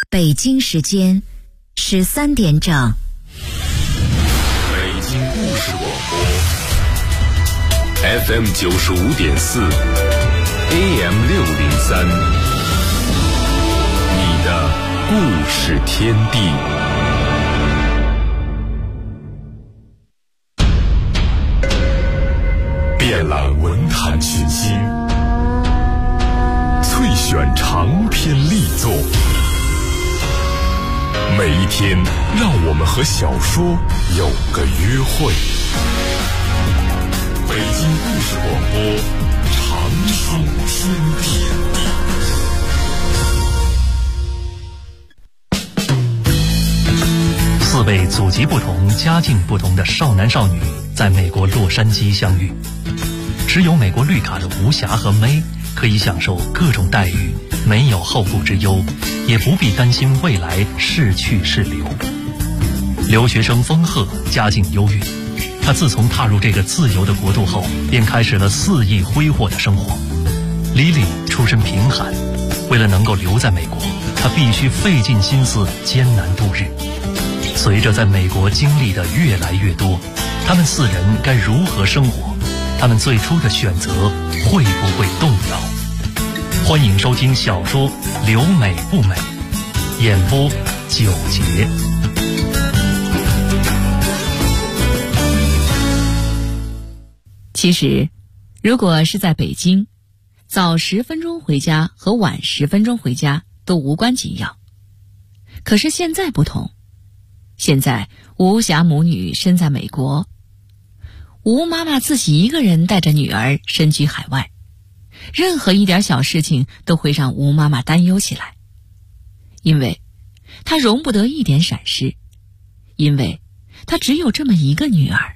北京时间13点整。 北京故事广播 FM 95.4 AM 603，你的故事天地。遍览文坛群星，萃选长篇力作。每一天，让我们和小说有个约会。北京故事广播，长春天地。4位祖籍不同、家境不同的少男少女在美国洛杉矶相遇。持有美国绿卡的吴霞和May可以享受各种待遇，没有后顾之忧，也不必担心未来是去是留。留学生风鹤家境优越，他自从踏入这个自由的国度后，便开始了肆意挥霍的生活。Lily 出身贫寒，为了能够留在美国，他必须费尽心思艰难度日。随着在美国经历的越来越多，他们4人该如何生活？他们最初的选择会不会动摇？欢迎收听小说《留美不美》，演播9节。 其实，如果是在北京，早10分钟回家和晚10分钟回家都无关紧要。可是现在不同，现在吴霞母女身在美国，吴妈妈自己一个人带着女儿身居海外，任何一点小事情都会让吴妈妈担忧起来，因为她容不得一点闪失，因为她只有这么一个女儿。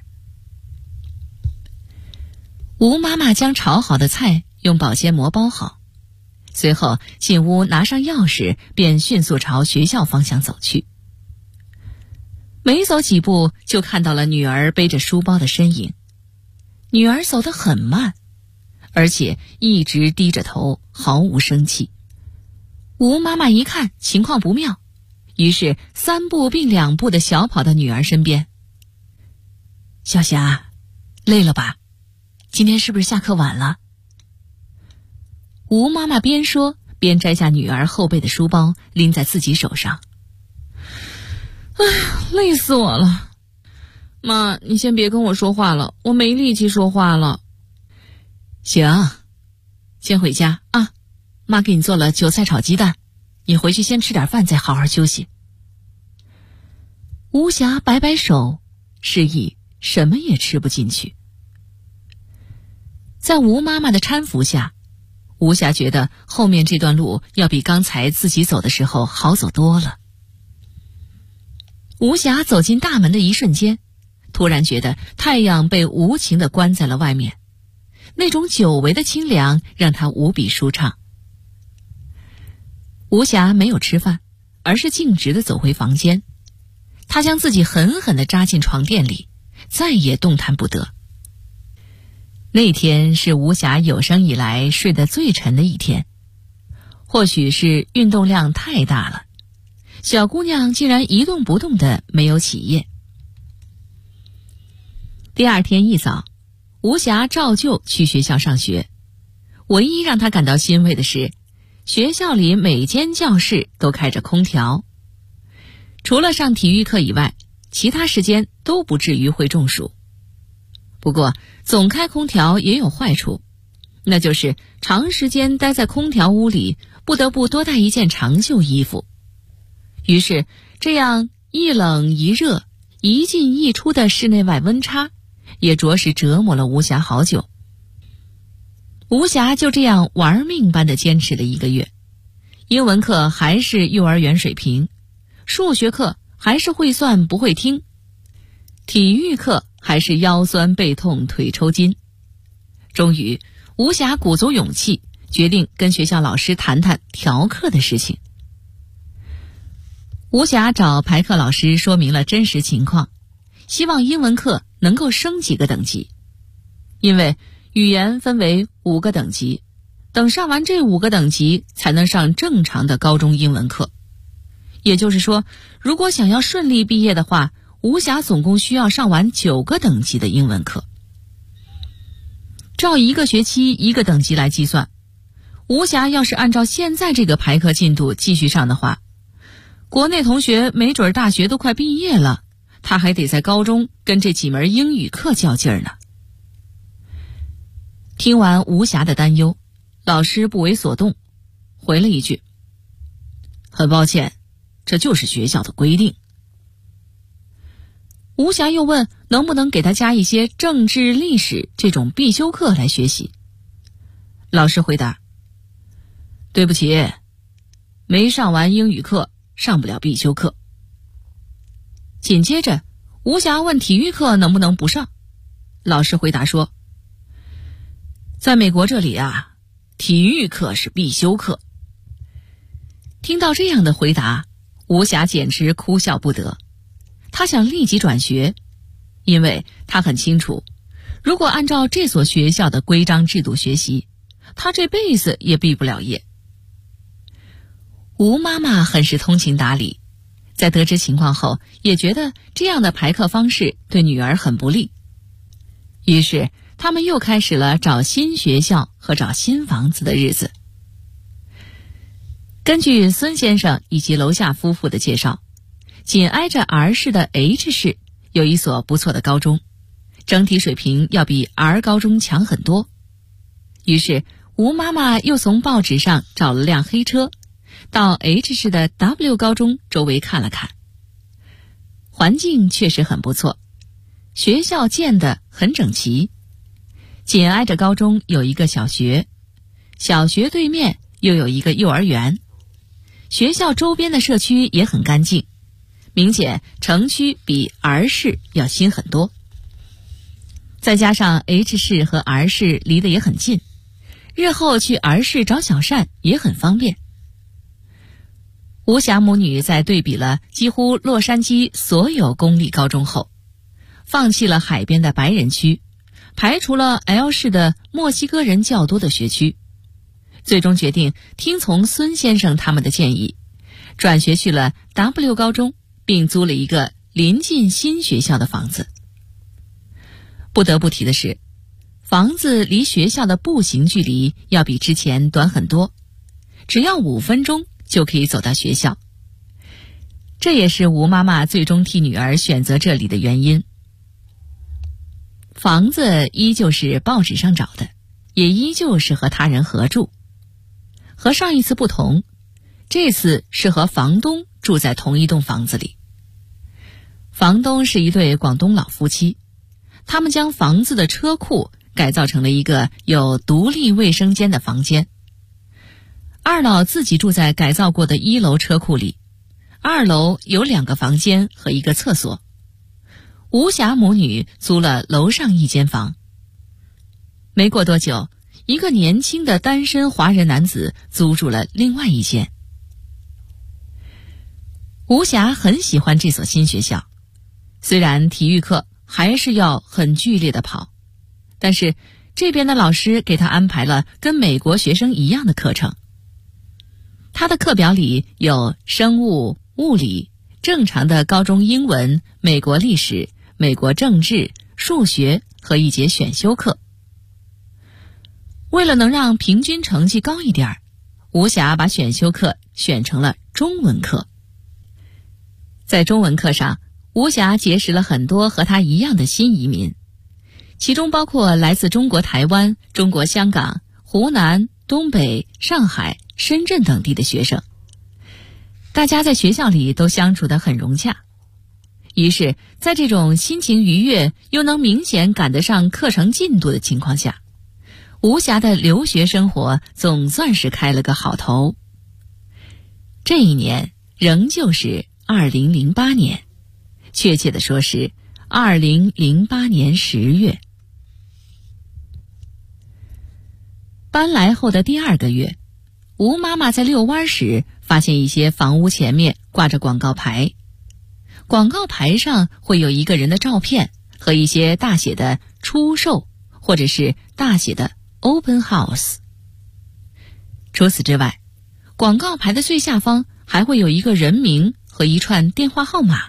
吴妈妈将炒好的菜用保鲜膜包好，随后进屋拿上钥匙，便迅速朝学校方向走去。没走几步，就看到了女儿背着书包的身影。女儿走得很慢，而且一直低着头，毫无生气。吴妈妈一看情况不妙，于是3步并2步地小跑到女儿身边。小霞，累了吧？今天是不是下课晚了？吴妈妈边说边摘下女儿后背的书包，拎在自己手上。哎呀，累死我了！妈，你先别跟我说话了，我没力气说话了。行，先回家啊，妈给你做了韭菜炒鸡蛋，你回去先吃点饭，再好好休息。吴霞摆摆手，示意什么也吃不进去。在吴妈妈的搀扶下，吴霞觉得后面这段路要比刚才自己走的时候好走多了。吴霞走进大门的一瞬间，突然觉得太阳被无情地关在了外面，那种久违的清凉让她无比舒畅。吴霞没有吃饭，而是径直地走回房间。她将自己狠狠地扎进床垫里，再也动弹不得。那天是吴霞有生以来睡得最沉的一天，或许是运动量太大了，小姑娘竟然一动不动的没有起夜。第二天一早，吴霞照旧去学校上学。唯一让她感到欣慰的是，学校里每间教室都开着空调，除了上体育课以外，其他时间都不至于会中暑。不过总开空调也有坏处，那就是长时间待在空调屋里，不得不多带一件长袖衣服。于是这样一冷一热、一进一出的室内外温差，也着实折磨了吴霞好久。吴霞就这样玩命般地坚持了1个月，英文课还是幼儿园水平，数学课还是会算不会听，体育课还是腰酸背痛腿抽筋。终于吴霞鼓足勇气，决定跟学校老师谈谈调课的事情。吴霞找排课老师说明了真实情况，希望英文课能够升几个等级，因为语言分为5个等级，等上完这5个等级才能上正常的高中英文课。 也就是说，如果想要顺利毕业的话，吴霞总共需要上完9个等级的英文课。照1个学期1个等级来计算，吴霞要是按照现在这个排课进度继续上的话，国内同学没准大学都快毕业了，他还得在高中跟这几门英语课较劲儿呢。听完吴霞的担忧，老师不为所动，回了一句：很抱歉，这就是学校的规定。吴霞又问能不能给他加一些政治历史这种必修课来学习。老师回答：对不起，没上完英语课，上不了必修课。紧接着吴霞问体育课能不能不上，老师回答说：在美国这里啊，体育课是必修课。听到这样的回答，吴霞简直哭笑不得。他想立即转学，因为他很清楚，如果按照这所学校的规章制度学习，他这辈子也毕不了业。吴妈妈很是通情达理，在得知情况后，也觉得这样的排课方式对女儿很不利。于是他们又开始了找新学校和找新房子的日子。根据孙先生以及楼下夫妇的介绍，紧挨着 R 市的 H 市有一所不错的高中，整体水平要比 R 高中强很多。于是吴妈妈又从报纸上找了辆黑车，到 H 市的 W 高中周围看了看。环境确实很不错，学校建得很整齐。紧挨着高中有一个小学，小学对面又有一个幼儿园。学校周边的社区也很干净，明显城区比 R 市要新很多。再加上 H 市和 R 市离得也很近，日后去 R 市找小善也很方便。吴霞母女在对比了几乎洛杉矶所有公立高中后，放弃了海边的白人区，排除了 L 市的墨西哥人较多的学区，最终决定听从孙先生他们的建议，转学去了 W 高中，并租了一个临近新学校的房子。不得不提的是，房子离学校的步行距离要比之前短很多，只要5分钟就可以走到学校。这也是吴妈妈最终替女儿选择这里的原因。房子依旧是报纸上找的，也依旧是和他人合住。和上一次不同，这次是和房东住在同一栋房子里。房东是一对广东老夫妻，他们将房子的车库改造成了一个有独立卫生间的房间。二老自己住在改造过的1楼车库里，2楼有2个房间和1个厕所。吴霞母女租了楼上一间房。没过多久，一个年轻的单身华人男子租住了另外一间。吴霞很喜欢这所新学校，虽然体育课还是要很剧烈的跑，但是这边的老师给他安排了跟美国学生一样的课程。他的课表里有生物、物理、正常的高中英文、美国历史、美国政治、数学和一节选修课。为了能让平均成绩高一点，吴霞把选修课选成了中文课。在中文课上，吴霞结识了很多和她一样的新移民，其中包括来自中国台湾、中国香港、湖南、东北、上海、深圳等地的学生。大家在学校里都相处得很融洽。于是在这种心情愉悦又能明显赶得上课程进度的情况下，吴霞的留学生活总算是开了个好头。这一年仍旧是2008年，确切的说是2008年10月。搬来后的第2个月，吴妈妈在遛弯时发现一些房屋前面挂着广告牌，广告牌上会有一个人的照片和一些大写的出售或者是大写的 Open House。除此之外，广告牌的最下方还会有一个人名和一串电话号码。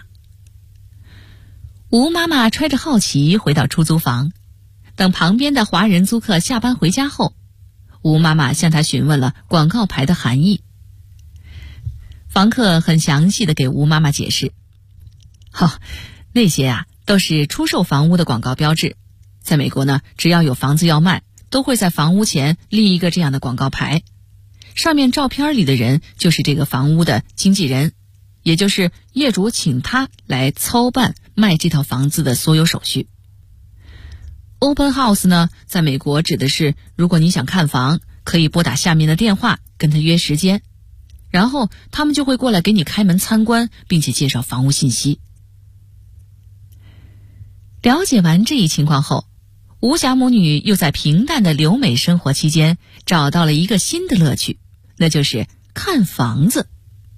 吴妈妈揣着好奇回到出租房，等旁边的华人租客下班回家后，吴妈妈向他询问了广告牌的含义。房客很详细地给吴妈妈解释，那些都是出售房屋的广告标志。在美国呢，只要有房子要卖，都会在房屋前立一个这样的广告牌，上面照片里的人就是这个房屋的经纪人，也就是业主请他来操办卖这套房子的所有手续。Open House 呢，在美国指的是如果你想看房，可以拨打下面的电话跟他约时间，然后他们就会过来给你开门参观，并且介绍房屋信息。了解完这一情况后，吴霞母女又在平淡的留美生活期间找到了一个新的乐趣，那就是看房子。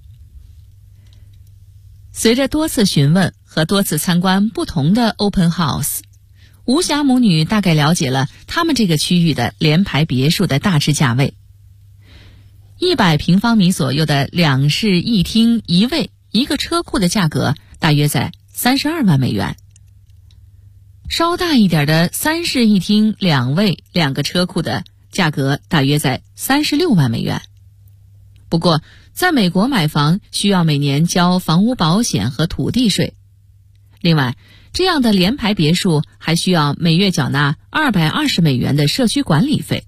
随着多次询问和多次参观不同的 Open House， 吴霞母女大概了解了他们这个区域的联排别墅的大致价位。100平方米左右的2室1厅1卫1个车库的价格大约在32万美元。稍大一点的3室1厅2卫2个车库的价格大约在36万美元。不过，在美国买房需要每年交房屋保险和土地税。另外，这样的联排别墅还需要每月缴纳220美元的社区管理费。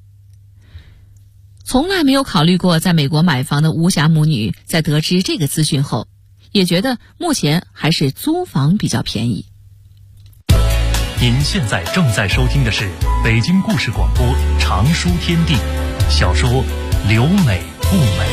从来没有考虑过在美国买房的吴霞母女在得知这个资讯后，也觉得目前还是租房比较便宜。 您现在正在收听的是北京故事广播长书天地小说留美不美。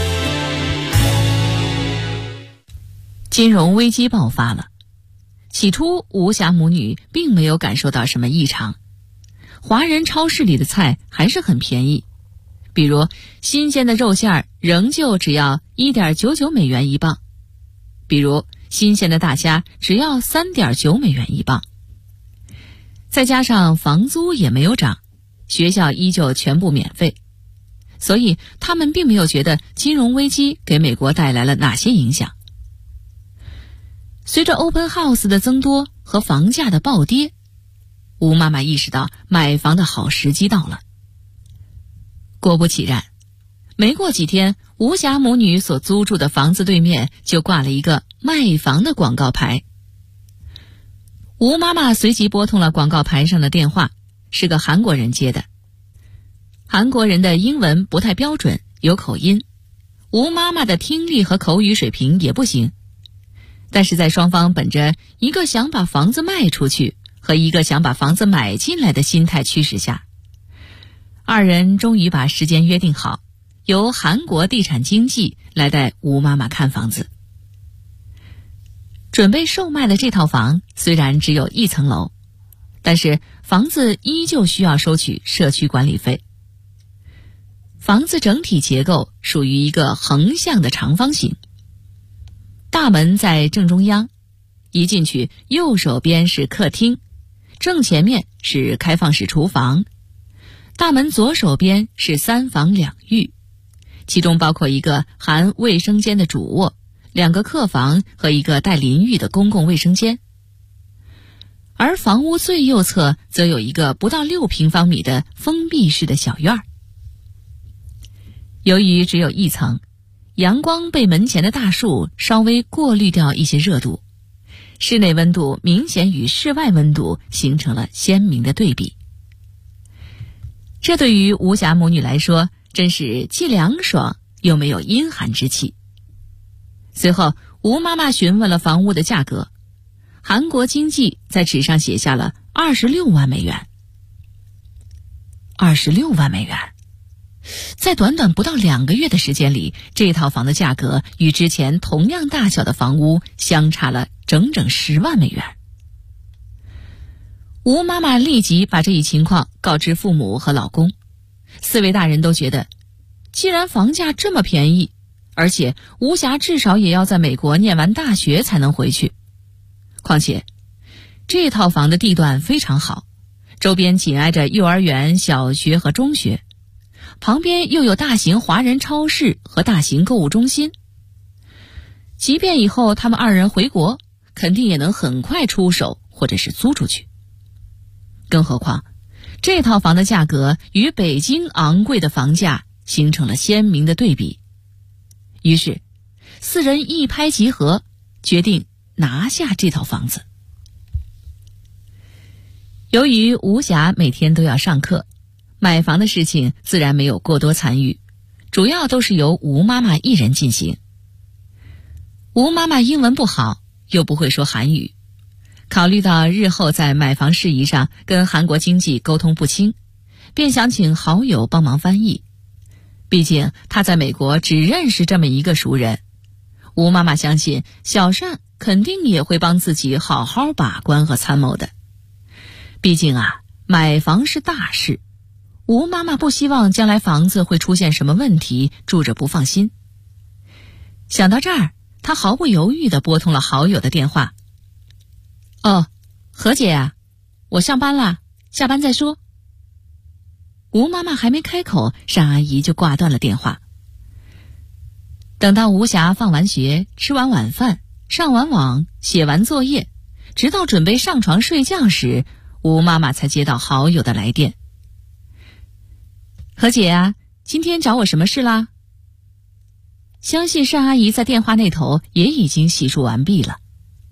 金融危机爆发了，起初吴霞母女并没有感受到什么异常，华人超市里的菜还是很便宜，比如新鲜的肉馅仍旧只要 1.99 美元一磅，比如新鲜的大虾只要 3.9 美元一磅。再加上房租也没有涨，学校依旧全部免费，所以他们并没有觉得金融危机给美国带来了哪些影响。随着 Open House 的增多和房价的暴跌，吴妈妈意识到买房的好时机到了。果不其然，没过几天，吴霞母女所租住的房子对面就挂了一个卖房的广告牌。吴妈妈随即拨通了广告牌上的电话，是个韩国人接的。韩国人的英文不太标准，有口音，吴妈妈的听力和口语水平也不行。但是在双方本着一个想把房子卖出去和一个想把房子买进来的心态驱使下，二人终于把时间约定好，由韩国地产经纪来带吴妈妈看房子。准备售卖的这套房虽然只有1层楼，但是房子依旧需要收取社区管理费。房子整体结构属于一个横向的长方形，大门在正中央，一进去右手边是客厅，正前面是开放式厨房，大门左手边是3房2浴，其中包括一个含卫生间的主卧，2个客房和一个带淋浴的公共卫生间。而房屋最右侧则有一个不到6平方米的封闭式的小院儿。由于只有1层，阳光被门前的大树稍微过滤掉一些热度，室内温度明显与室外温度形成了鲜明的对比。这对于吴霞母女来说，真是既凉爽又没有阴寒之气。随后，吴妈妈询问了房屋的价格，韩国经纪在纸上写下了26万美元。26万美元，在短短不到2个月的时间里，这套房的价格与之前同样大小的房屋相差了整整10万美元。吴妈妈立即把这一情况告知父母和老公，4位大人都觉得，既然房价这么便宜，而且吴霞至少也要在美国念完大学才能回去。况且，这套房的地段非常好，周边紧挨着幼儿园、小学和中学，旁边又有大型华人超市和大型购物中心， 即便以后他们2人回国，肯定也能很快出手或者是租出去。更何况这套房的价格与北京昂贵的房价形成了鲜明的对比。于是4人一拍即合，决定拿下这套房子。由于吴霞每天都要上课，买房的事情自然没有过多参与，主要都是由吴妈妈一人进行。吴妈妈英文不好，又不会说韩语，考虑到日后在买房事宜上跟韩国经济沟通不清，便想请好友帮忙翻译。毕竟她在美国只认识这么一个熟人，吴妈妈相信小善肯定也会帮自己好好把关和参谋的。毕竟买房是大事，吴妈妈不希望将来房子会出现什么问题，住着不放心。想到这儿，她毫不犹豫地拨通了好友的电话。哦，何姐啊，我上班啦，下班再说。吴妈妈还没开口，单阿姨就挂断了电话。等到吴霞放完学，吃完晚饭，上完网，写完作业，直到准备上床睡觉时，吴妈妈才接到好友的来电。何姐啊，今天找我什么事啦？相信单阿姨在电话那头也已经洗漱完毕了。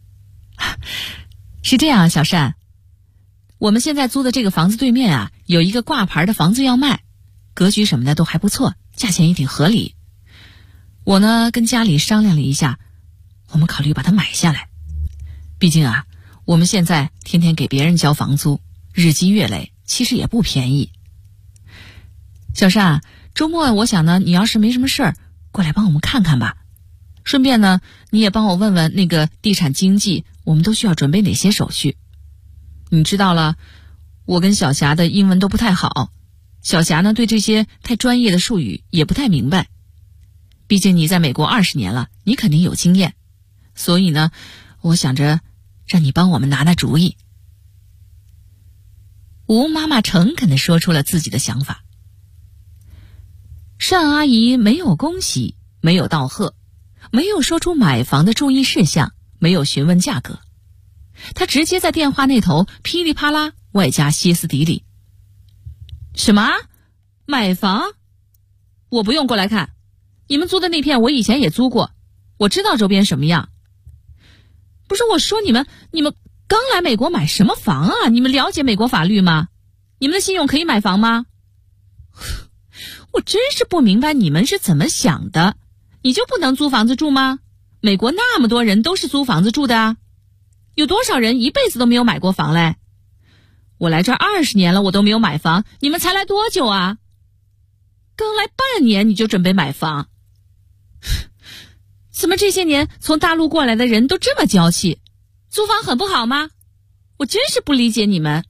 是这样，小单，我们现在租的这个房子对面有一个挂牌的房子要卖，格局什么的都还不错，价钱也挺合理。我呢跟家里商量了一下，我们考虑把它买下来。毕竟我们现在天天给别人交房租，日积月累，其实也不便宜。小单，周末我想呢，你要是没什么事儿，过来帮我们看看吧。顺便呢，你也帮我问问那个地产经纪，我们都需要准备哪些手续。你知道了，我跟小霞的英文都不太好，小霞呢对这些太专业的术语也不太明白。毕竟你在美国20年了，你肯定有经验，所以呢，我想着让你帮我们拿拿主意。吴妈妈诚恳地说出了自己的想法。单阿姨没有恭喜，没有道贺，没有说出买房的注意事项，没有询问价格，她直接在电话那头噼里啪啦外加歇斯底里。什么？买房？我不用过来看，你们租的那片我以前也租过，我知道周边什么样。不是，我说你们刚来美国买什么房啊？你们了解美国法律吗？你们的信用可以买房吗？我真是不明白你们是怎么想的，你就不能租房子住吗？美国那么多人都是租房子住的啊，有多少人一辈子都没有买过房嘞？我来这儿20年了，我都没有买房，你们才来多久啊？刚来半年你就准备买房？怎么这些年从大陆过来的人都这么娇气？租房很不好吗？我真是不理解你们。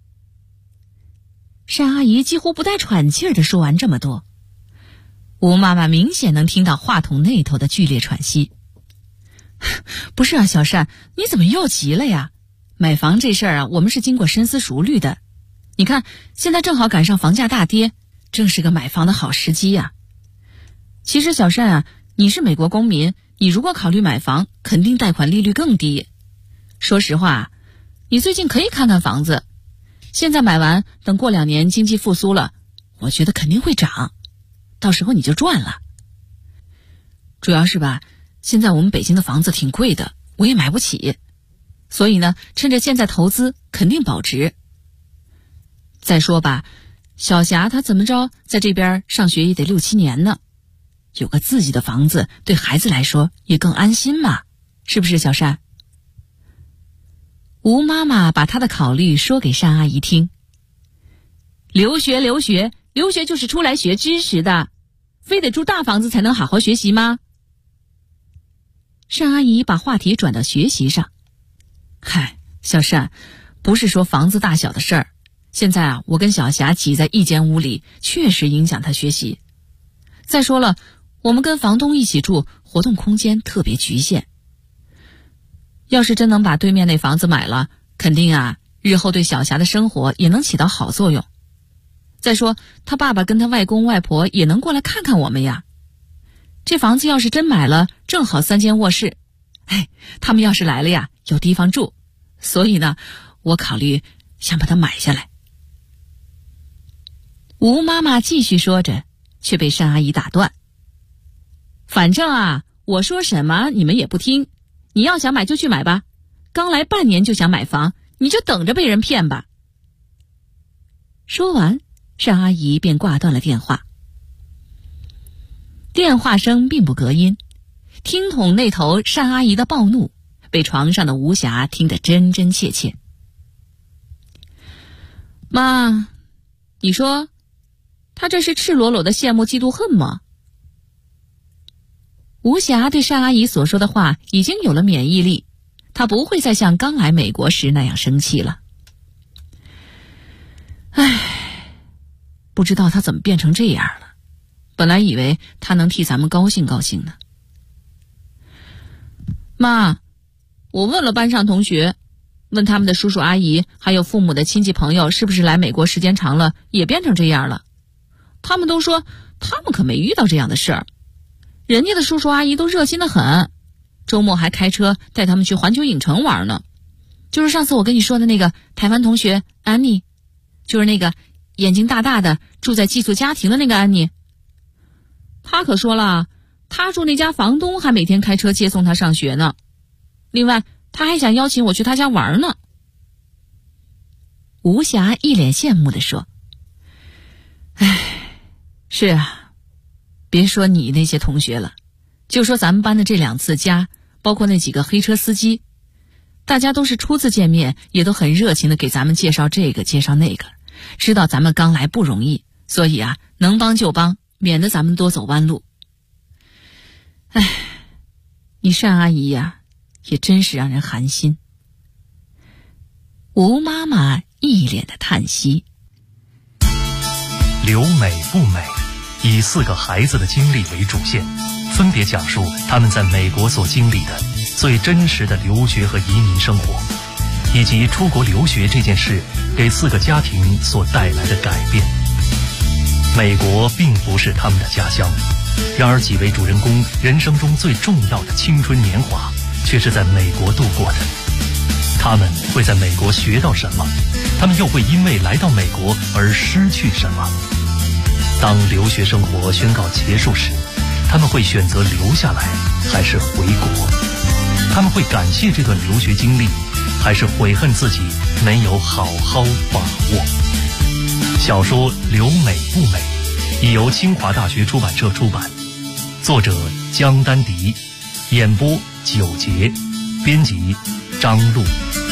单阿姨几乎不带喘气儿地说完这么多，吴妈妈明显能听到话筒那头的剧烈喘息。不是小单，你怎么又急了呀？买房这事儿我们是经过深思熟虑的。你看，现在正好赶上房价大跌，正是个买房的好时机呀。其实小单你是美国公民，你如果考虑买房，肯定贷款利率更低。说实话，你最近可以看看房子，现在买完，等过2年经济复苏了，我觉得肯定会涨，到时候你就赚了。主要是现在我们北京的房子挺贵的，我也买不起，所以呢，趁着现在投资肯定保值。再说小霞她怎么着在这边上学也得6、7年呢，有个自己的房子对孩子来说也更安心嘛，是不是小单？吴妈妈把她的考虑说给单阿姨听。留学就是出来学知识的，非得住大房子才能好好学习吗？单阿姨把话题转到学习上。嗨，小单，不是说房子大小的事儿，现在我跟小霞挤在一间屋里，确实影响她学习。再说了，我们跟房东一起住，活动空间特别局限。要是真能把对面那房子买了，肯定日后对小霞的生活也能起到好作用。再说他爸爸跟他外公外婆也能过来看看我们呀。这房子要是真买了， 正好3间卧室，他们要是来了呀，有地方住，所以呢，我考虑想把它买下来。吴妈妈继续说着，却被单阿姨打断。反正啊，我说什么你们也不听，你要想买就去买吧，刚来半年就想买房，你就等着被人骗吧。说完，单阿姨便挂断了电话。电话声并不隔音，听筒那头单阿姨的暴怒被床上的吴霞听得真真切切。妈，你说他这是赤裸裸的羡慕嫉妒恨吗？吴霞对单阿姨所说的话已经有了免疫力，她不会再像刚来美国时那样生气了。不知道他怎么变成这样了，本来以为他能替咱们高兴高兴呢。妈，我问了班上同学，问他们的叔叔阿姨还有父母的亲戚朋友是不是来美国时间长了也变成这样了，他们都说他们可没遇到这样的事儿，人家的叔叔阿姨都热心得很，周末还开车带他们去环球影城玩呢。就是上次我跟你说的那个台湾同学安妮，就是那个眼睛大大的住在寄宿家庭的那个安妮，她可说了，她住那家房东还每天开车接送她上学呢。另外她还想邀请我去她家玩呢。吴霞一脸羡慕地说，是啊，别说你那些同学了，就说咱们班的这2次家，包括那几个黑车司机，大家都是初次见面，也都很热情地给咱们介绍这个介绍那个，知道咱们刚来不容易，所以啊，能帮就帮，免得咱们多走弯路。你单阿姨呀，也真是让人寒心。吴妈妈一脸的叹息。 留美不美，以4个孩子的经历为主线，分别讲述他们在美国所经历的最真实的留学和移民生活，以及出国留学这件事给4个家庭所带来的改变。美国并不是他们的家乡，然而几位主人公人生中最重要的青春年华却是在美国度过的。他们会在美国学到什么？他们又会因为来到美国而失去什么？当留学生活宣告结束时，他们会选择留下来还是回国？他们会感谢这段留学经历，还是悔恨自己没有好好把握？小说《留美不美》已由清华大学出版社出版，作者江丹迪，演播9节，编辑张璐。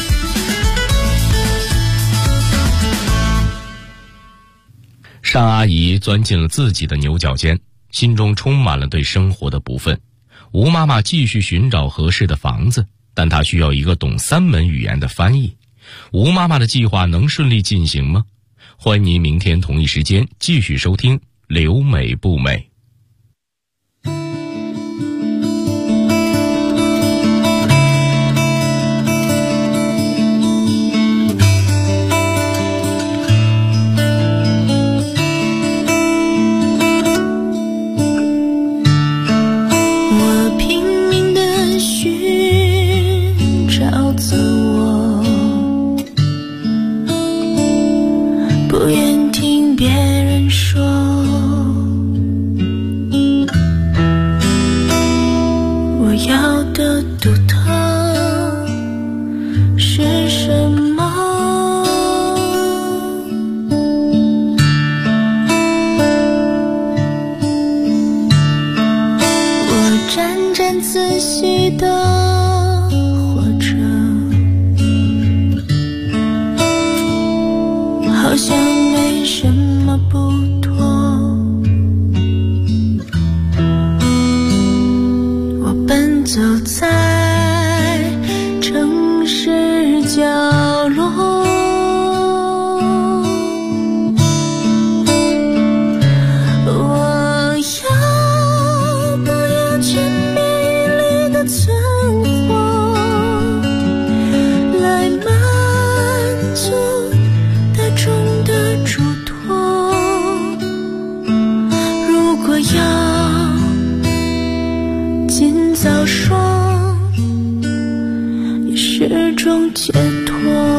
单阿姨钻进了自己的牛角尖，心中充满了对生活的不忿。吴妈妈继续寻找合适的房子，但她需要一个懂3门语言的翻译。吴妈妈的计划能顺利进行吗？欢迎您明天同一时间继续收听《留美不美》。 早霜，也是种解脱。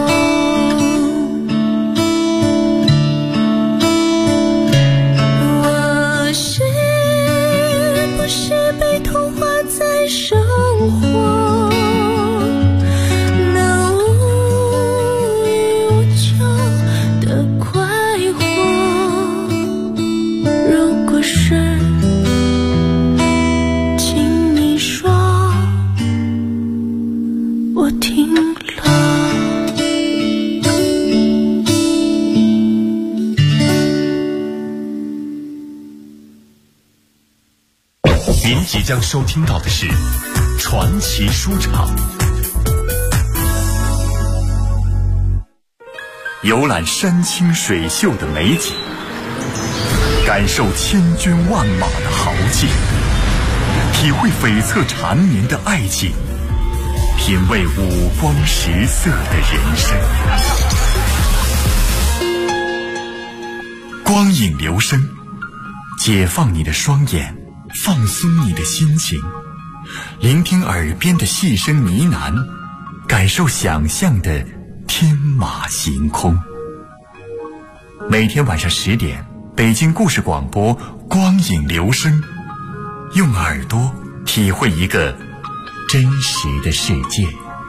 我是不是被同化在生活，那无欲无求的快活？如果是，请你说，我听了。 您即将收听到的是传奇书场，游览山清水秀的美景，感受千军万马的豪劲，体会悱恻缠绵的爱情，品味五光十色的人生。光影流声，解放你的双眼，放松你的心情，聆听耳边的细声呢喃，感受想象的天马行空。每天晚上10点，北京故事广播光影流声，用耳朵体会一个真实的世界。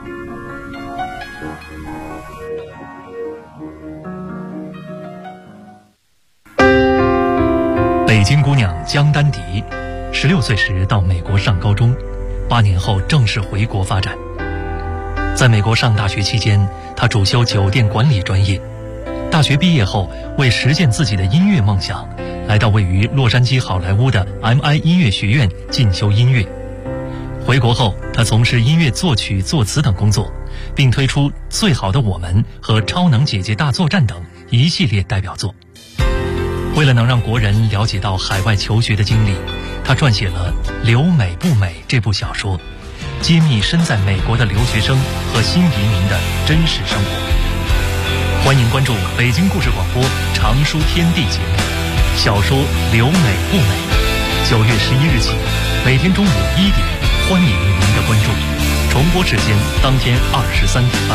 北京姑娘江丹迪，16岁时到美国上高中，8年后正式回国发展。在美国上大学期间，她主修酒店管理专业。大学毕业后，为实现自己的音乐梦想，来到位于洛杉矶好莱坞的 MI 音乐学院进修音乐。回国后，她从事音乐作曲、作词等工作，并推出《最好的我们》和《超能姐姐大作战》等一系列代表作。为了能让国人了解到海外求学的经历，他撰写了《留美不美》这部小说，揭秘身在美国的留学生和新移民的真实生活。欢迎关注北京故事广播常书天地节目小说《留美不美》，9月11日起，每天中午1点，欢迎您的关注。重播时间当天23点半。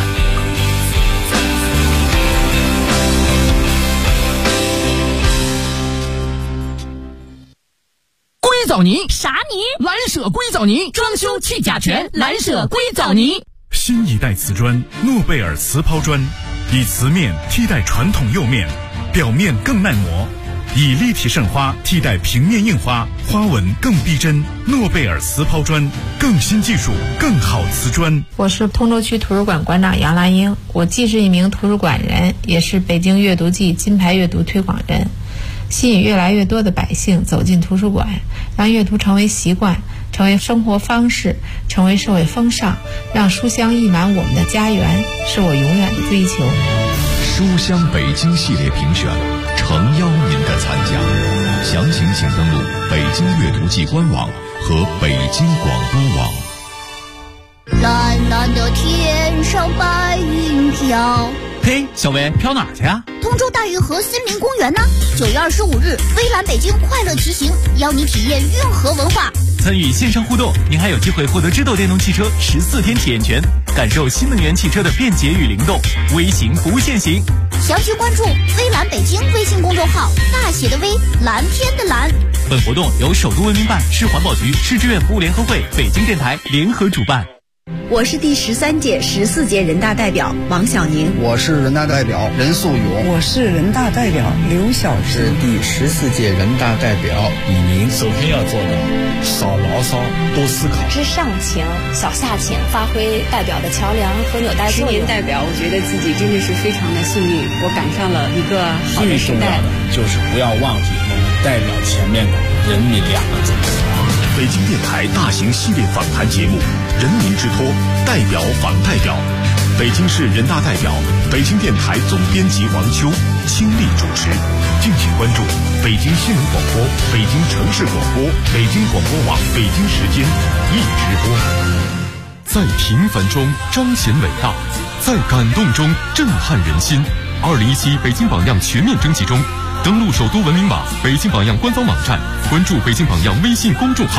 硅藻泥啥泥？ 蓝舍硅藻泥，装修去甲醛，蓝舍硅藻泥。 新一代瓷砖诺贝尔瓷抛砖，以瓷面替代传统釉面，表面更耐磨，以立体渗花替代平面印花，花纹更逼真。诺贝尔瓷抛砖，更新技术，更好瓷砖。 我是通州区图书馆馆长杨兰英，我既是一名图书馆人，也是北京阅读季金牌阅读推广人。吸引越来越多的百姓走进图书馆，让阅读成为习惯，成为生活方式，成为社会风尚，让书香溢满我们的家园，是我永远的追求。 书香北京系列评选，诚邀您的参加。详情请登录北京阅读季官网和北京广播网。 蓝蓝的天上白云飘。 嘿，小薇，飘哪去啊？ 通州大运河森林公园呢？9月25日，微蓝北京快乐骑行，邀你体验运河文化。 参与线上互动，您还有机会获得知豆电动汽车14天体验权，感受新能源汽车的便捷与灵动。微行不限行， 详情关注微蓝北京微信公众号，大写的微，蓝天的蓝。 本活动由首都文明办、市环保局、市志愿服务联合会、北京电台联合主办。 我是第13届、14届人大代表王小宁。 我是人大代表任素勇。 我是人大代表刘晓是第14届人大代表李宁。 首先要做的少牢骚，多思考。 知上情，小下潜，发挥代表的桥梁和纽带作用。 10年代表，我觉得自己真的是非常的幸运，我赶上了一个好的时代。 最重要的就是不要忘记我们代表前面的人民2个字。 北京电台大型系列访谈节目《人民之托》，代表访代表，北京市人大代表，北京电台总编辑王秋倾力主持。敬请关注北京新闻广播、北京城市广播、北京广播网北京时间一直播。 在平凡中彰显伟大，在感动中震撼人心。2017北京榜样全面征集中，登录首都文明网、北京榜样官方网站，关注北京榜样微信公众号，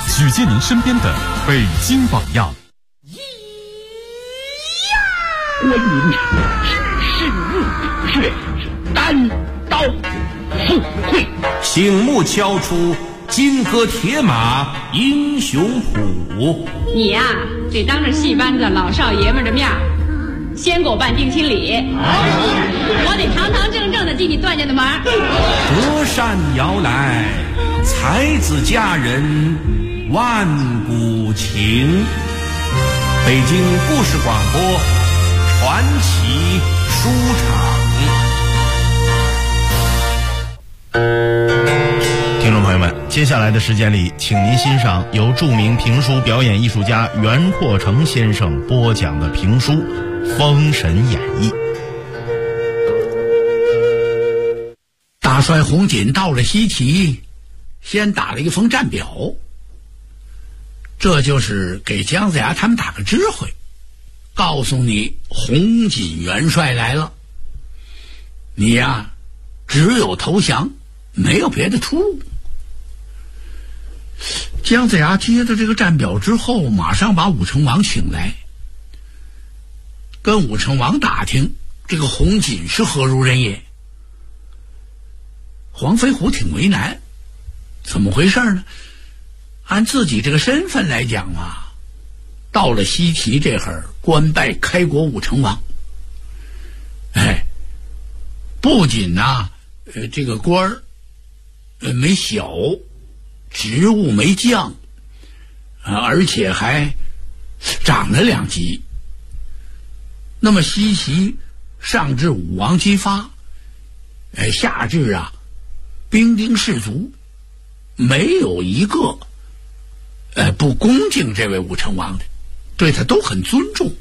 举荐您身边的北京榜样。 观音至圣入血，单刀赴会， 醒目敲出金戈铁马英雄谱。 你呀，得当着戏班子老少爷们的面先给我办定亲礼，我得堂堂正正的进你段家的门。 隔山遥来，才子佳人万古情。北京故事广播传奇书场。 听众朋友们，接下来的时间里，请您欣赏由著名评书表演艺术家袁阔成先生播讲的评书《封神演义》。 大帅洪锦到了西岐，先打了一封战表，这就是给姜子牙他们打个知会，告诉你洪锦元帅来了，你呀只有投降，没有别的出路。姜子牙接到这个战表之后，马上把武成王请来，跟武成王打听这个洪锦是何如人也。黄飞虎挺为难，怎么回事呢？按自己这个身份来讲啊，到了西岐这会儿官拜开国武成王，不仅这个官儿没小，职务没降，而且还涨了2级。那么西岐上至武王姬发，下至兵丁士卒，没有一个不恭敬这位武成王的，对他都很尊重。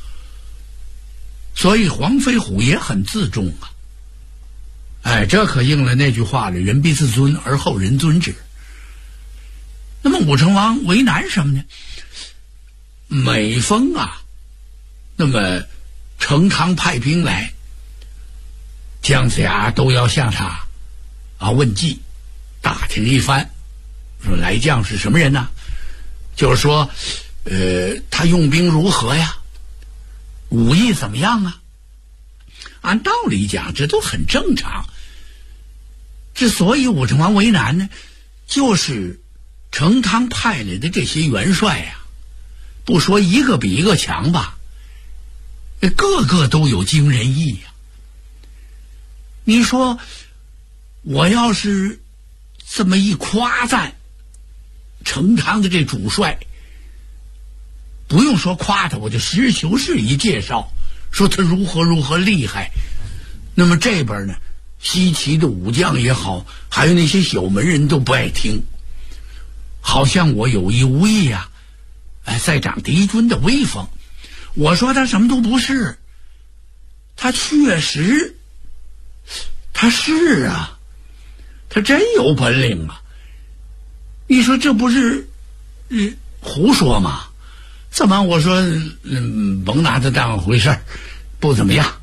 所以黄飞虎也很自重啊。这可应了那句话了，人必自尊而后人尊之。那么武成王为难什么呢？每逢那么成汤派兵来，姜子牙都要向他问计，打听一番，说来将是什么人呢？就是说他用兵如何呀，武艺怎么样啊？按道理讲这都很正常。之所以武成王为难呢，就是成汤派来的这些元帅不说一个比一个强吧，个个都有惊人意你说我要是这么一夸赞成汤的这主帅，不用说夸他，我就实事求是一介绍，说他如何如何厉害。那么这边呢，西岐的武将也好，还有那些小门人都不爱听，好像我有意无意在长敌军的威风。我说他什么都不是，他确实他是他真有本领你说这不是胡说吗？怎么我说甭拿他当回事儿，不怎么样，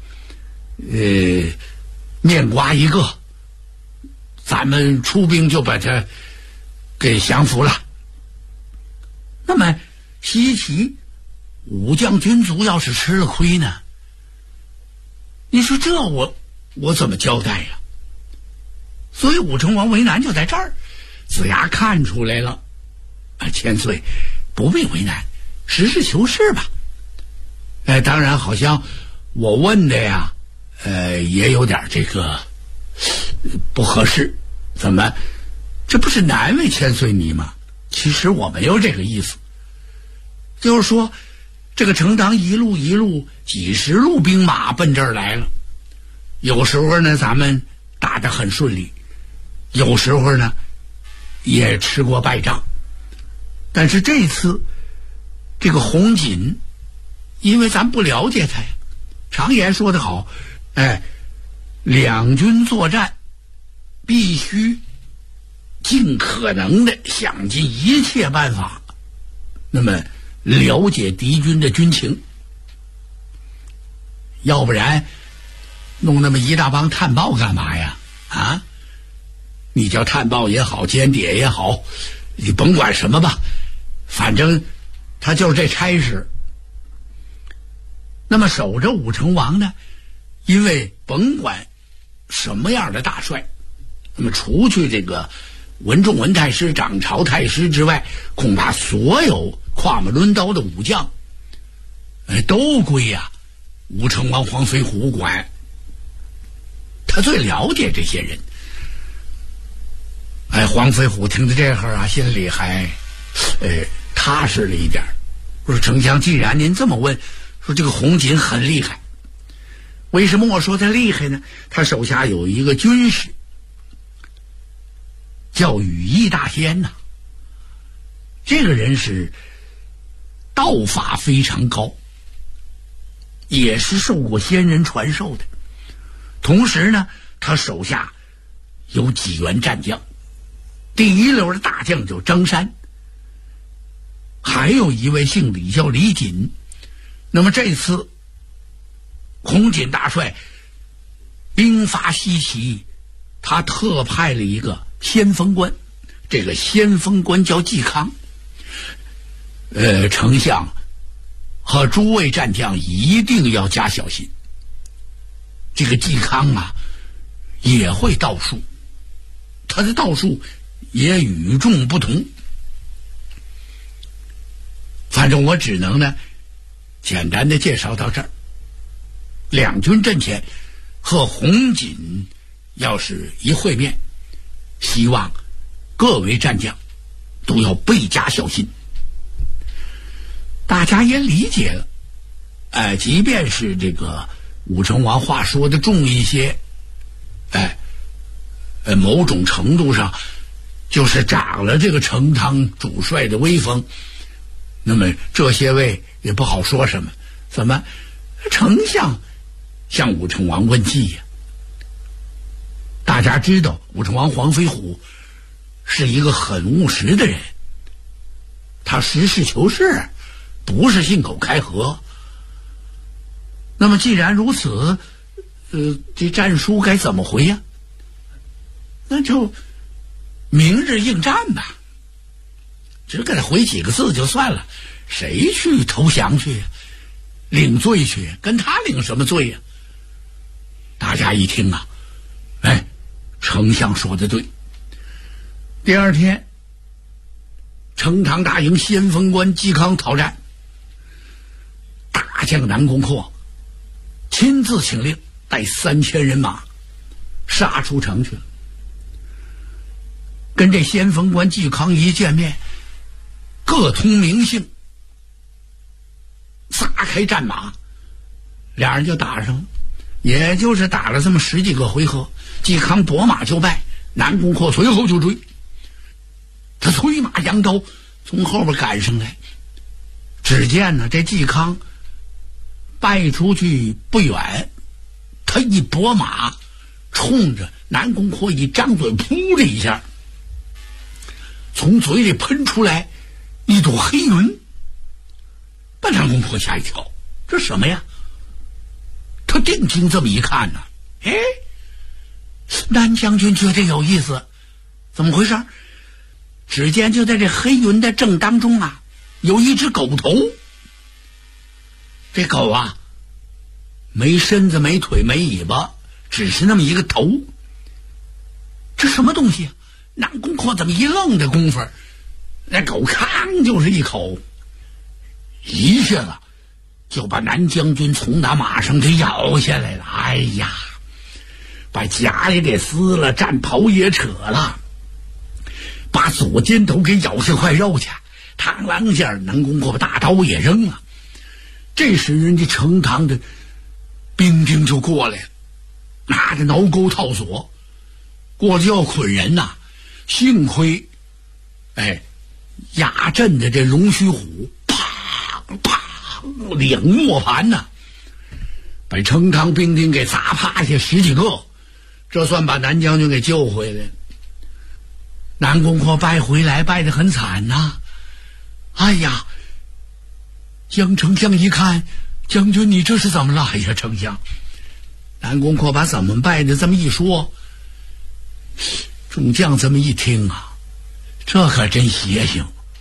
面瓜一个，咱们出兵就把他给降服了。那么西岐武将军卒要是吃了亏呢，你说这我怎么交代呀？所以武成王为难就在这儿。子牙看出来了千岁不必为难，实事求是吧。当然好像我问的也有点这个不合适，怎么这不是难为千岁你吗？其实我没有这个意思，就是说这个成汤一路几十路兵马奔这儿来了，有时候呢咱们打得很顺利，有时候呢也吃过败仗。但是这次这个洪锦，因为咱不了解他呀，常言说得好，两军作战必须尽可能的想尽一切办法，那么了解敌军的军情，要不然弄那么一大帮探报干嘛呀？你叫探报也好，间谍也好，你甭管什么吧， 反正他就是这差事。那么守着武成王呢，因为甭管什么样的大帅，那么除去这个文仲文太师、掌朝太师之外，恐怕所有跨马抡刀的武将，都归武成王黄飞虎管。他最了解这些人。黄飞虎听到这会心里还踏实了一点。说丞相，既然您这么问，说这个红锦很厉害。为什么我说他厉害呢？他手下有一个军师叫羽翼大仙呐。这个人是道法非常高，也是受过仙人传授的。同时呢，他手下有几员战将，第一流的大将叫张山，还有一位姓李叫李锦。那么这次红锦大帅兵发西岐，他特派了一个先锋官，这个先锋官叫嵇康。丞相和诸位战将一定要加小心。这个嵇康也会道术，他的道术也与众不同。反正我只能呢简单的介绍到这儿。两军阵前和红锦要是一会面，希望各位战将都要倍加小心。大家也理解了，即便是这个武成王话说的重一些，某种程度上就是长了这个成汤主帅的威风。那么这些位也不好说什么，怎么丞相向武成王问计呀？大家知道武成王黄飞虎是一个很务实的人，他实事求是，不是信口开河。那么既然如此，这战书该怎么回呀？那就明日应战吧，只给他回几个字就算了。谁去投降去呀？领罪去，跟他领什么罪呀？大家一听丞相说的对。第二天，成汤大营先锋官嵇康讨战，大将南宫阔亲自请令，带3000人马杀出城去了。跟这先锋官嵇康一见面，各通名姓，撒开战马，俩人就打上了。也就是打了这么10几个回合，嵇康拨马就败，南宫阔随后就追。他催马扬刀从后边赶上来，只见呢这嵇康败出去不远，他一拨马冲着南宫阔一张嘴，噗的一下，从嘴里喷出来一朵黑云，把南宫阔吓一跳，这什么呀？他定睛这么一看呢，南将军觉得有意思，怎么回事？只见就在这黑云的正当中有一只狗头。这狗没身子没腿没尾巴，只是那么一个头。这什么东西啊？南宫阔怎么一愣的功夫，那狗吭就是一口，一下子就把南将军从那马上给咬下来了。哎呀，把甲也给撕了，战袍也扯了，把左肩头给咬下块肉去，嘡啷下南宫阔把大刀也扔了。这时人家成汤的兵丁就过来了，拿着挠钩套索过来就要捆人幸亏压阵的这龙须虎啪啪两磨盘把成汤兵丁给砸趴下10几个，这算把南将军给救回来了。南宫阔败回来，败得很惨哎呀，江丞相一看，将军你这是怎么了？哎呀，丞相。南宫阔把怎么败的这么一说，众将这么一听这可真邪性，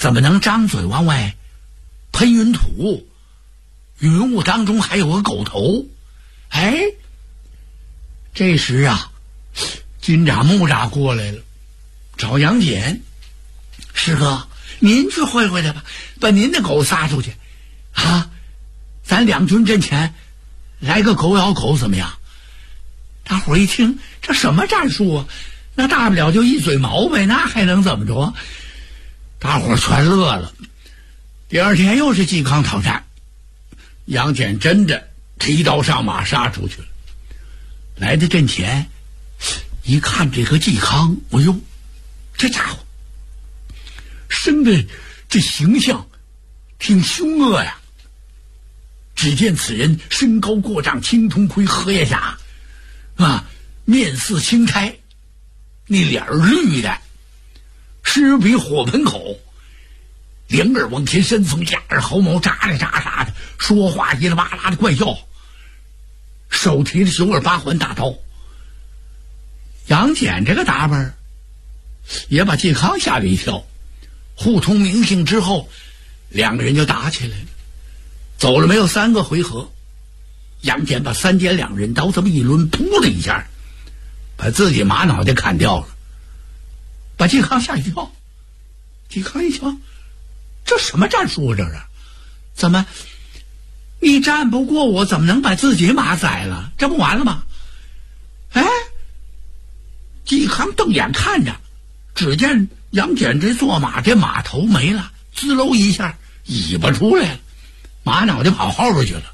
怎么能张嘴往外喷云土？云雾当中还有个狗头。哎，这时啊，金吒木吒过来了，找杨戬：“师哥，您去会会他吧，把您的狗撒出去啊！咱两军阵前来个狗咬狗怎么样？”大伙儿一听，这什么战术啊？那大不了就一嘴毛呗，那还能怎么着？大伙儿全乐了。第二天又是嵇康讨战，杨戬真的提刀上马杀出去了。来到阵前一看，这个嵇康，哎呦，这家伙生的这形象挺凶恶呀。只见此人身高过丈，青铜盔，荷叶甲啊，面似青苔，那脸绿的，狮鼻火盆口，两耳往前伸，从下耳毫毛扎来扎沙的，说话一啦哇啦的怪叫，手提着9耳8环大刀。杨戬这个打扮也把嵇康吓了一跳。互通名姓之后，两个人就打起来了。走了没有3个回合，杨戬把3尖2人刀这么一抡，噗的一下把自己马脑袋砍掉了，把嵇康吓一跳。嵇康一瞧，这什么战术啊？这是怎么你战不过我，怎么能把自己马宰了？这不完了吗？哎，嵇康瞪眼看着，只见杨戬这坐马，这马头没了，滋溜一下尾巴出来了，马脑袋跑后边去了，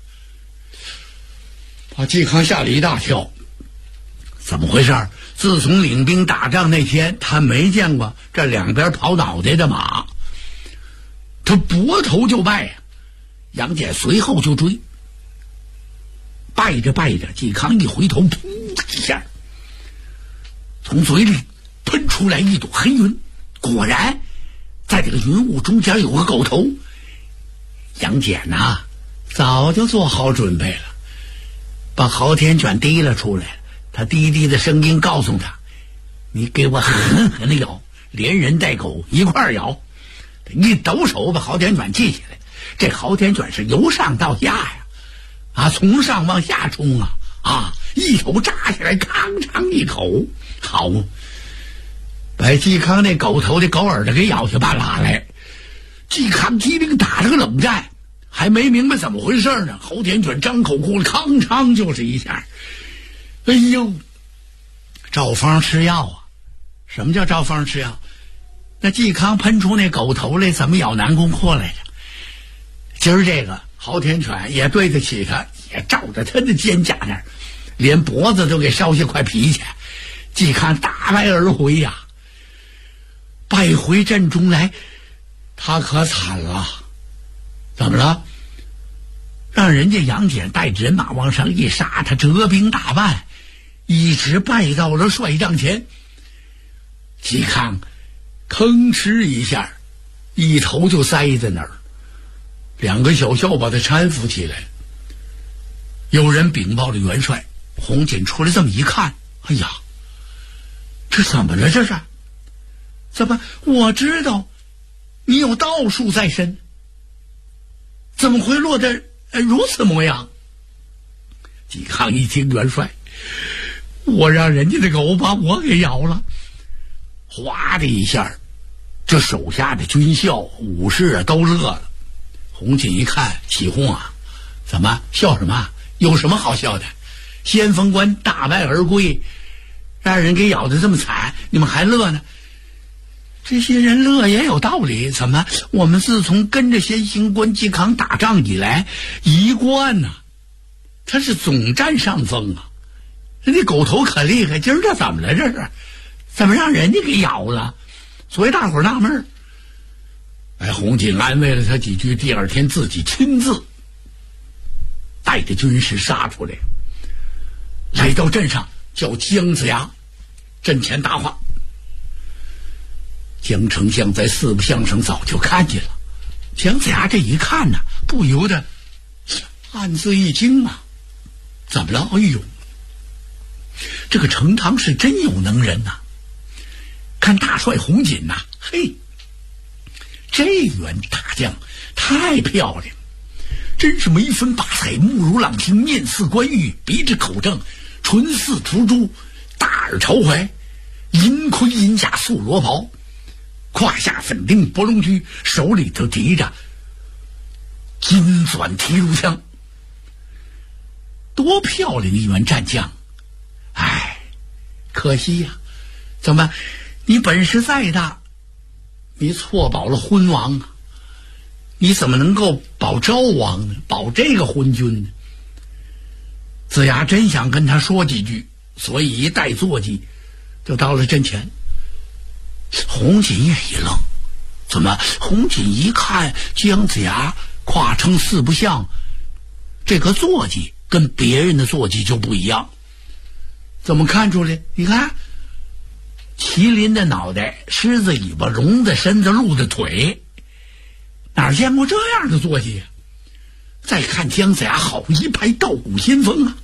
把嵇康吓了一大跳。怎么回事？自从领兵打仗那天，他没见过这两边跑脑袋的马，他拨头就拜呀。杨戬随后就追，拜着拜着，嵇康一回头，噗一下从嘴里喷出来一朵黑云，果然在这个云雾中间有个狗头。杨戬呐，早就做好准备了，把昊天卷提了出来。他低低的声音告诉他：“你给我狠狠的咬，连人带狗一块儿咬。”一抖手把昊天卷系起来，这昊天卷是由上到下呀，从上往下冲一头扎下来，吭哧一口，好，把嵇康那狗头的狗耳朵给咬下半拉来。嵇康机灵打了个冷战，还没明白怎么回事呢，昊天卷张口过来，吭哧就是一下。哎呦，照方吃药啊！什么叫照方吃药？那嵇康喷出那狗头来，怎么咬南宫阔来着？今儿这个昊天犬也对得起他，也照着他的肩胛那儿，连脖子都给烧下块皮去。嵇康大败而回呀，败回阵中来，他可惨了。怎么了？让人家杨戬带着人马往上一杀，他折兵大败，一直败到了帅帐前。嵇康吭哧一下，一头就栽在那儿，两个小校把他搀扶起来。有人禀报了元帅，红锦出来这么一看，哎呀，这怎么了？这是怎么？我知道你有道术在身，怎么会落得如此模样？嵇康一听，元帅，我让人家的狗把我给咬了。哗的一下，这手下的军校武士都乐了。红锦一看起哄怎么笑什么？有什么好笑的？先锋官大败而归，让人给咬得这么惨，你们还乐呢？这些人乐也有道理，怎么我们自从跟着先行官嵇康打仗以来，一贯他是总占上风那狗头可厉害，今儿这怎么了？这是怎么让人家给咬了？所以大伙儿纳闷。红锦安慰了他几句，第二天自己亲自带着军士杀出来，来到镇上，叫姜子牙阵前答话。姜丞相在四不像上早就看见了，姜子牙这一看不由得暗自一惊怎么了？哎呦，这个程唐是真有能人看大帅红锦嘿， 这员大将太漂亮，真是眉分八彩，目如朗星，面似冠玉，鼻直口正，唇似涂朱，大耳朝怀，银盔银甲素罗袍，胯下粉钉博龙驹，手里头提着金钻提炉枪。多漂亮一员战将！哎，可惜呀，怎么你本事再大，你错保了昏王啊？你怎么能够保昭王呢？保这个昏君呢？子牙真想跟他说几句，所以一带坐骑就到了阵前。红锦也一愣，怎么红锦一看姜子牙跨称四不像，这个坐骑跟别人的坐骑就不一样。怎么看出来？你看，麒麟的脑袋，狮子尾巴，龙的身子，鹿的腿，哪见过这样的坐骑啊？再看姜子牙，好一派道骨仙风啊！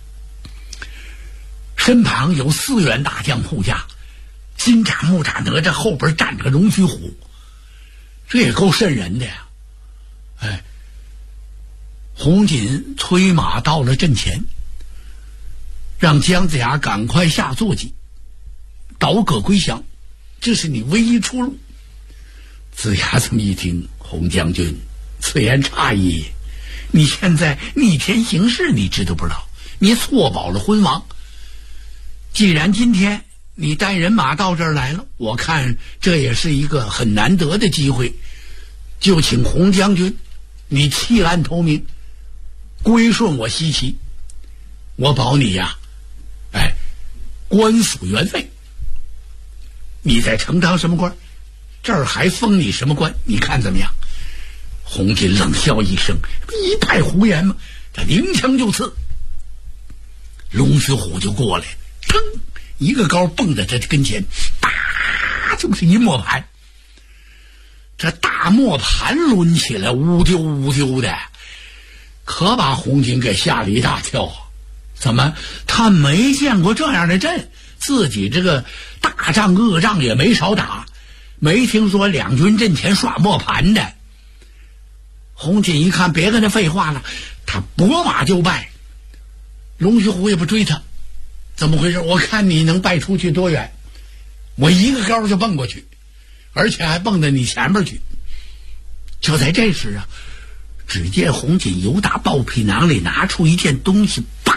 身旁有4员大将护驾，金吒、木吒、哪吒，后边站着个龙须虎，这也够瘆人的呀！哎，红锦催马到了阵前，让姜子牙赶快下坐骑，倒戈归降，这是你唯一出路。子牙这么一听，红将军，此言差矣，你现在逆天行事，你知道不知道？你错保了昏王。既然今天你带人马到这儿来了，我看这也是一个很难得的机会，就请红将军你弃暗投明，归顺我西岐，我保你呀，哎，官府原费。你在城当什么官？这儿还封你什么官？你看怎么样？红锦冷笑一声，一派胡言嘛！这领枪就刺，龙须虎就过来，腾一个高蹦在这跟前，啪就是一磨盘。这大磨盘抡起来，呜丢呜丢的，可把红锦给吓了一大跳啊！怎么他没见过这样的阵？自己这个大仗恶仗也没少打，没听说两军阵前耍磨盘的。红锦一看别跟他废话了，他拨马就拜。龙须虎也不追他，怎么回事？我看你能拜出去多远，我一个高就蹦过去，而且还蹦到你前面去。就在这时啊，只见红锦由打豹皮囊里拿出一件东西，啪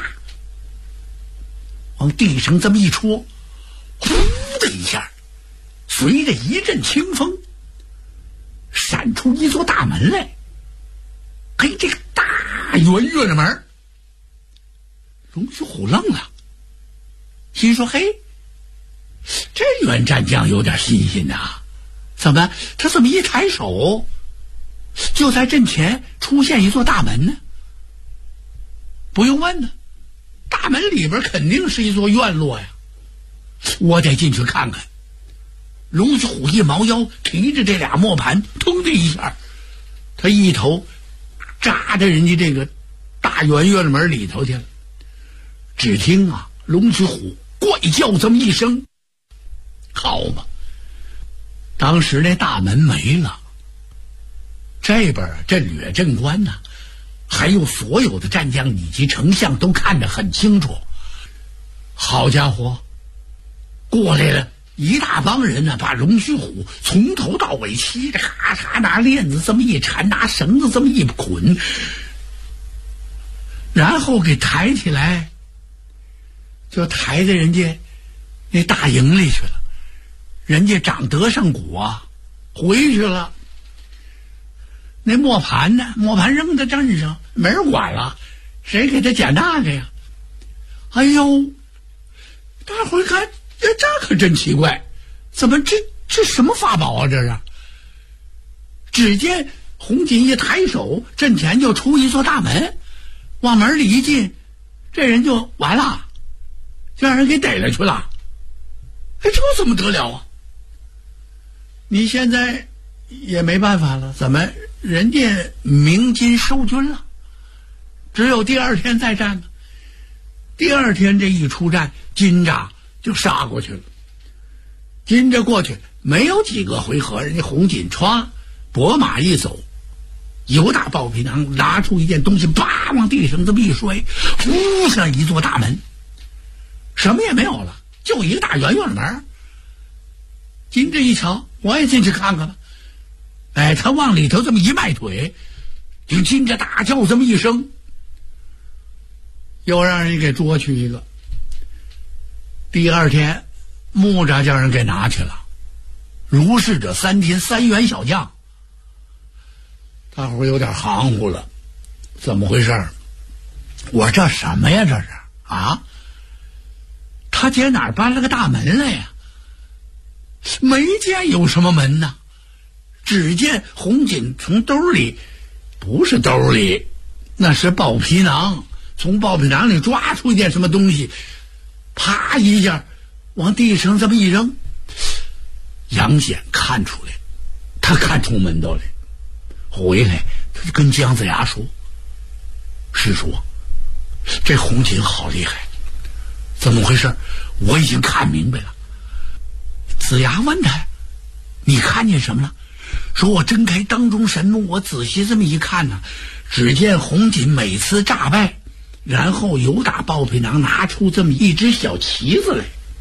往地上这么一戳，呼的一下，随着一阵清风，闪出一座大门来。嘿，这个大圆月的门，龙须虎愣了，心说：嘿，这员战将有点新鲜呐！怎么他这么一抬手，就在阵前出现一座大门呢？不用问呢，大门里边肯定是一座院落呀，我得进去看看。龙须虎一猫腰，提着这俩磨盘，腾的一下，他一头扎着人家这个大圆月的门里头去了。只听啊，龙须虎怪叫这么一声，好嘛！当时那大门没了，这边镇掠镇官呢，还有所有的战将以及丞相都看得很清楚。好家伙，过来了一大帮人呢，把龙须虎从头到尾骑着，咔嚓拿链子这么一缠，拿绳子这么一捆，然后给抬起来，就抬在人家那大营里去了。人家长德胜谷啊，回去了。那磨盘呢？磨盘扔在镇上，没人管了，谁给他捡那个呀？哎呦，大伙一看，这可真奇怪，怎么这什么法宝啊？这是。只见红锦一抬手，阵前就出一座大门，往门里一进，这人就完了，就让人给逮了去了。哎，这怎么得了啊？你现在也没办法了，怎么人家鸣金收军了？只有第二天再战了。第二天这一出战，金吒就杀过去了。金吒过去没有几个回合，人家红锦歘拨马一走，由打包皮囊拿出一件东西，啪往地上这么一摔，呼上一座大门，什么也没有了，就一个大圆圆的门。金这一瞧，我也进去看看吧。哎，他往里头这么一迈腿，就金着大叫这么一声，又让人给捉去一个。第二天，木吒叫人给拿去了。如是者3天3员小将，大伙有点含糊了，怎么回事？我这什么呀？这是啊？他姐哪儿搬了个大门来呀？没见有什么门呢，只见红锦从兜里，不是兜里，那是包皮囊，从包皮囊里抓出一件什么东西，啪一下往地上这么一扔。杨戬看出来，他看出门道来，回来他就跟姜子牙说：“师叔，这红锦好厉害，怎么回事？我已经看明白了。”子牙问他：“你看见什么了？”说：“我睁开当中神目，我仔细这么一看呢，只见红锦每次诈败，然后由打包皮囊拿出这么一只小旗子来，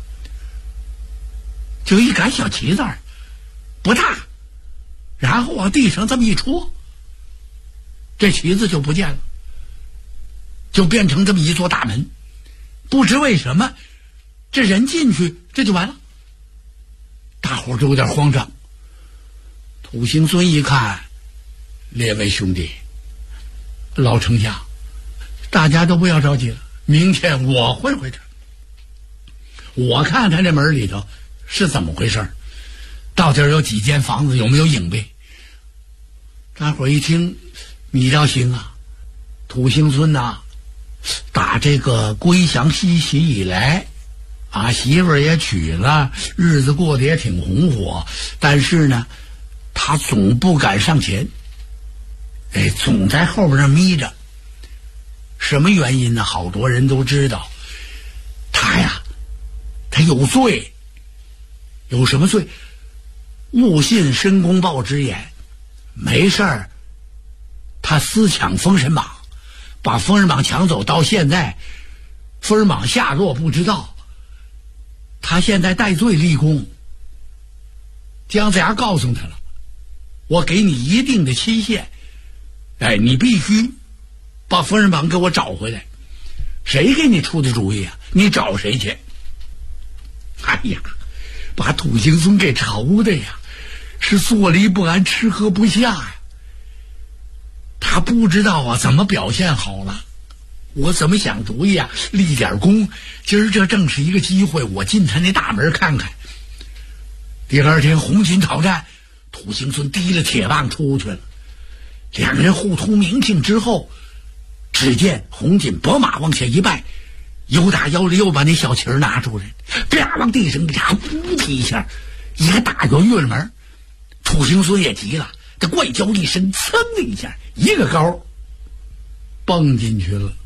就一杆小旗子儿，不大，然后往地上这么一戳，这旗子就不见了，就变成这么一座大门。不知为什么，这人进去这就完了。大伙都有点慌张。土行孙一看，列位兄弟，老丞相，大家都不要着急了，明天我会回去，我看看这门里头是怎么回事，到底有几间房子，有没有影壁。大伙一听，你倒行啊，土行孙呐，打这个归降西岐以来啊，媳妇儿也娶了，日子过得也挺红火，但是呢他总不敢上前，哎，总在后边那眯着。什么原因呢？好多人都知道，他呀，他有罪。有什么罪？误信申公豹之言，没事儿，他私抢封神榜，把封神榜抢走，到现在封神榜下落不知道，他现在戴罪立功。姜子牙告诉他了，我给你一定的期限，哎，你必须把封神榜给我找回来。谁给你出的主意啊？你找谁去？哎呀，把土行孙给愁的呀，是坐立不安，吃喝不下呀。他不知道啊怎么表现好了，我怎么想主意啊，立点功，今儿这正是一个机会，我进他那大门看看。第二天红锦讨战，土行孙提了铁棒出去了，两人互通名姓之后，只见红锦拨马往前一拜，由打腰里又把那小旗儿拿出来，啪往地上一插，呼的一下，一个大圆月门。土行孙也急了，这怪叫一声，噌的一下，一个高蹦进去了。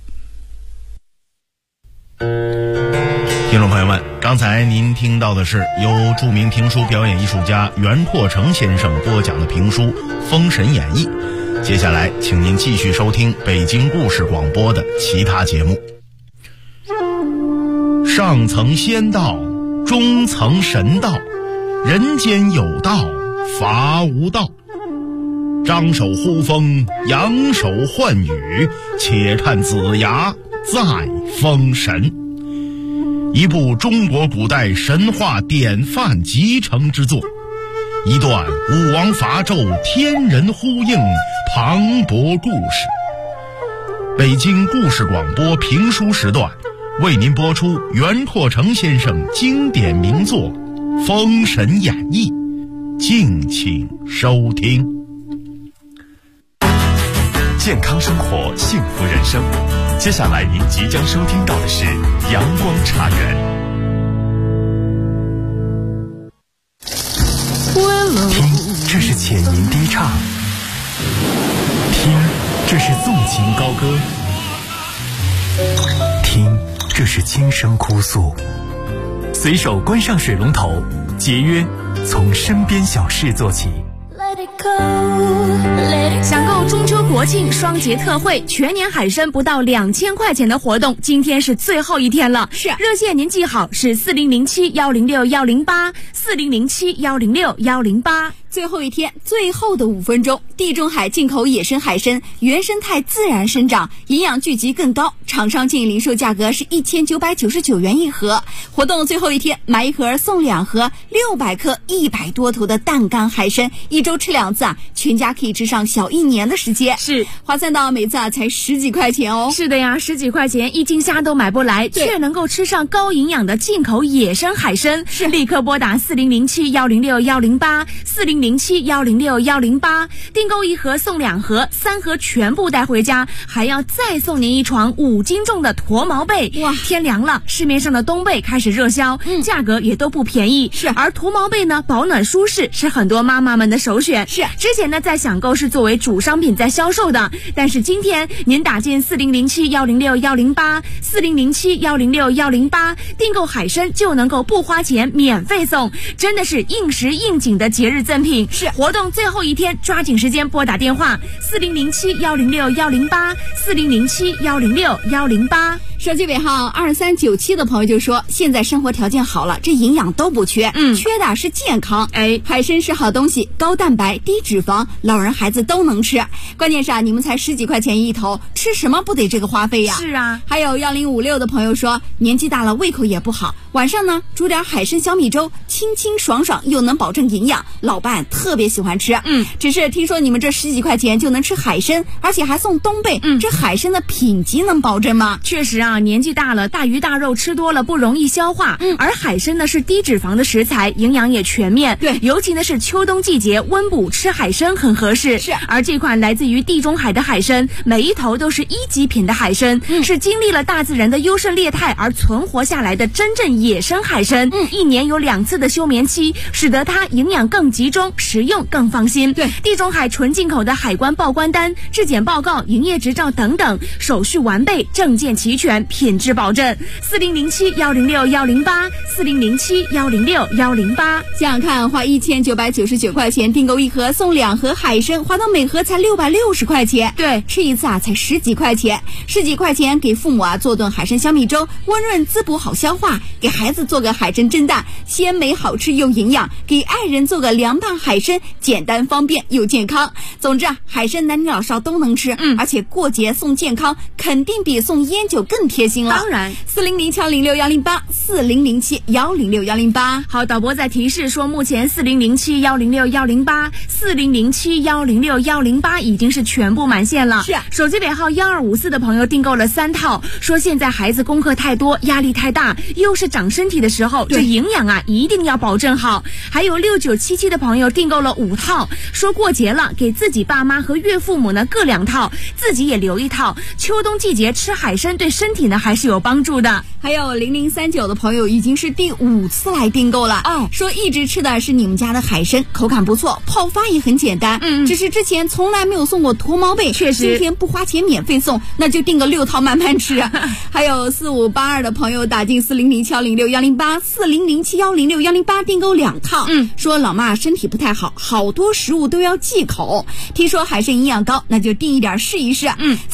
听众朋友们，刚才您听到的是由著名评书表演艺术家袁阔成先生播讲的评书《封神演义》。接下来请您继续收听北京故事广播的其他节目。上层仙道，中层神道，人间有道，伐无道。张手呼风，扬手唤雨，且看子牙在封神。一部中国古代神话典范集成之作，一段武王伐纣天人呼应磅礴故事。北京故事广播评书时段为您播出袁阔成先生经典名作《封神演义》，敬请收听。 健康生活，幸福人生。接下来您即将收听到的是阳光茶园。 听，这是浅吟低唱；听，这是纵情高歌；听，这是轻声哭诉。随手关上水龙头，节约从身边小事做起。 想购中秋国庆双节特惠，全年海参不到2000块钱的活动，今天是最后一天了。 是热线您记好，是4007-106-108，4007-106-108。 最后一天，最后的5分钟，地中海进口野生海参，原生态自然生长，营养聚集更高，厂商建议零售价格是1999元一盒。活动最后一天，买一盒送2盒，600克100多头的淡干海参，1周吃2次啊，全家可以吃上小1年的时间， 是划算到每次啊才10几块钱哦。 是的呀，10几块钱一斤虾都买不来，却能够吃上高营养的进口野生海参。 是立刻拨打4007-106-108，4007-106-108，订购1盒送2盒，3盒全部带回家，还要再送您一床5斤重的驼毛被。 哇， 天凉了，市面上的冬被开始热销，价格也都不便宜。 是， 而驼毛被呢，保暖舒适，是很多妈妈们的首选。 是， 之前呢在享购是作为主商品在销售的，但是今天您打进4007-106-108，4007-106-108，订购海参就能够不花钱免费送，真的是应时应景的节日赠品。 是， 活动最后一天，抓紧时间拨打电话4007-106-108，4007-106-108。 手机尾号2397的朋友就说，现在生活条件好了，这营养都不缺，缺的是健康。海参是好东西，高蛋白低脂肪，老人孩子都能吃。关键是啊，你们才10几块钱一头，吃什么不得这个花费呀？ 是啊。 还有1056的朋友说，年纪大了胃口也不好，晚上呢煮点海参小米粥，清清爽爽又能保证营养，老伴特别喜欢吃。只是听说你们这10几块钱就能吃海参，而且还送冬被，这海参的品级能保证吗？ 确实啊，年纪大了，大鱼大肉吃多了不容易消化。而海参呢是低脂肪的食材，营养也全面。 对， 尤其呢是秋冬季节温补吃海参很合适。 是， 而这款来自于地中海的海参，每一头都是1级品的海参，是经历了大自然的优胜劣汰而存活下来的真正野生海参。1年有2次的休眠期，使得它营养更集中，食用更放心。 对， 地中海纯进口的海关报关单、质检报告、营业执照等等，手续完备，证件齐全，品质保证。4007-106-108，4007-106-108。 想想看，花1999块钱订购1盒送2盒海参，花到每盒才660块钱。 对， 吃一次啊才10几块钱，10几块钱给父母啊做顿海参小米粥，温润滋补好消化；给孩子做个海参蒸蛋，鲜美好吃又营养；给爱人做个凉拌海参，简单方便又健康。总之啊，海参男女老少都能吃，而且过节送健康，肯定比送烟酒更贴心了。 当然 ，4007-106-108，4007-106-108。 好，导播在提示说，目前4007-106-108、4007-106-108已经是全部满线了。 是， 手机尾号1254的朋友订购了3套，说现在孩子功课太多，压力太大，又是长身体的时候，这营养啊一定要保证好。还有6977的朋友订购了5套，说过节了，给自己爸妈和岳父母呢各2套，自己也留1套。秋冬季节吃海参对身体呢还是有帮助的。 还有0039的朋友已经是第5次来订购了，说一直吃的是你们家的海参，口感不错，泡发也很简单，只是之前从来没有送过驼毛被， 确实今天不花钱免费送，那就订个6套慢慢吃。还有4582的朋友打进4007-106-108， 4007-106-108订购2套，说老妈身体不太好，好多食物都要忌口，听说海参营养高，那就订一点试一试。